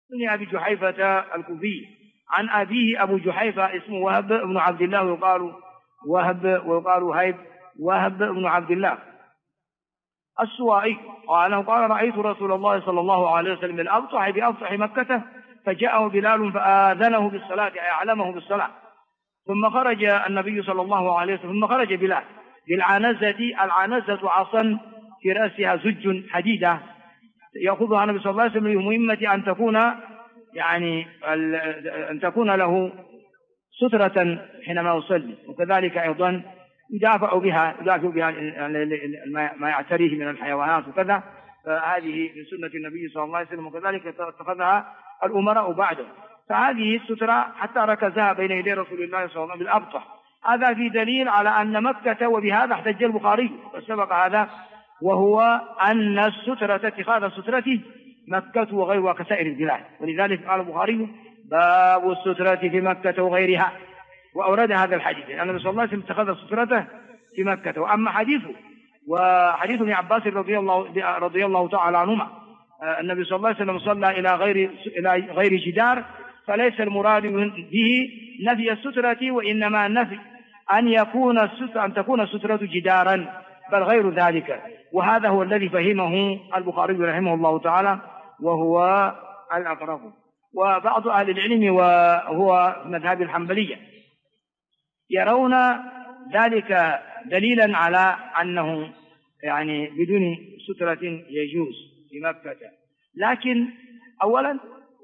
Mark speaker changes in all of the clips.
Speaker 1: بن أبي جحيفة الكوفي عن أبيه أبو جحيفة اسمه وهب بن عبد الله ويقال ويقال هيب وهب بن عبد الله السوائي قال رأيت رسول الله صلى الله عليه وسلم بالأبطح بأبطح مكة فجاءه بلال فآذنه بالصلاة أي أعلمه بالصلاة ثم خرج النبي صلى الله عليه وسلم ثم خرج بلال بالعنزة. العنزة عصا في رأسها زج حديدة يأخذها النبي صلى الله عليه وسلم لمهمة أن تكون له سترة حينما يصلي، وكذلك أيضا يدافع بها ما يعتريه من الحيوانات وكذا، فهذه من سنة النبي صلى الله عليه وسلم، وكذلك اتخذها الأمراء بعده. فهذه السترة حتى ركزها بين يدي رسول الله صلى الله عليه وسلم بالأبطح. هذا في دليل على أن مكة، وبهذا احتج البخاري وسبق هذا، وهو أن السترة اتخاذ السترة مكة وغيرها كسائر البلاد. ولذلك قال البخاري باب السترة في مكة وغيرها، وأورد هذا الحديث لأن النبي صلى الله عليه وسلم اتخذ سترته في مكة. وأما وحديث ابن عباس رضي الله تعالى عنهما النبي صلى الله عليه وسلم صلى إلى غير جدار، فليس المراد به نفي السترة، وإنما نفي أن تكون السترة جدارا، بل غير ذلك. وهذا هو الذي فهمه البخاري رحمه الله تعالى، وهو الأقرب. وبعض أهل العلم وهو مذهب الحنبلية يرون ذلك دليلا على أنه بدون سترة يجوز في مكة، لكن أولا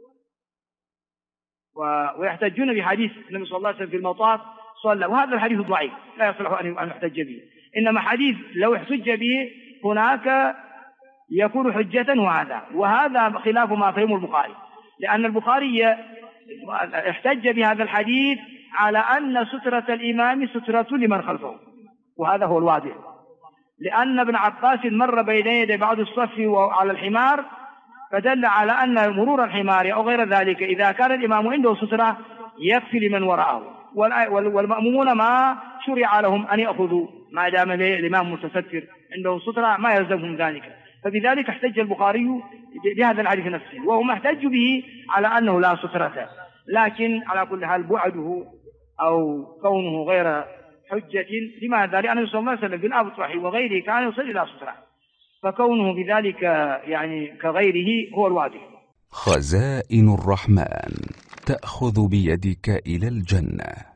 Speaker 1: ويحتجون بحديث النبي صلى الله عليه وسلم في المطاف صلى، وهذا الحديث ضعيف لا يصلح أن يحتج به، إنما حديث لو احتج به هناك يكون حجة، وهذا خلاف ما فهم البخاري، لأن البخاري احتج بهذا الحديث على أن سترة الإمام سترة لمن خلفه، وهذا هو الواضح، لأن ابن عباس مر بين يدي بعض الصف وعلى الحمار، فدل على أن مرور الحمار أو غير ذلك إذا كان الإمام عنده سترة يكفي لمن وراءه، والمأمومون ما شرع لهم أن يأخذوا ما دام الإمام متستر عنده سترة ما يلزمهم ذلك. فبذلك احتج البخاري بهذا الحديث نفسه، وهم احتجوا به على أنه لا سترة، لكن على كل حال بعده أو كونه غير حجة. لماذا؟ لأنه صلى الله عليه وسلم بالأبطح وغيره كان يصلي لا سترة، فكونه بذلك كغيره هو الواضح.
Speaker 2: خزائن الرحمن تأخذ بيدك إلى الجنة.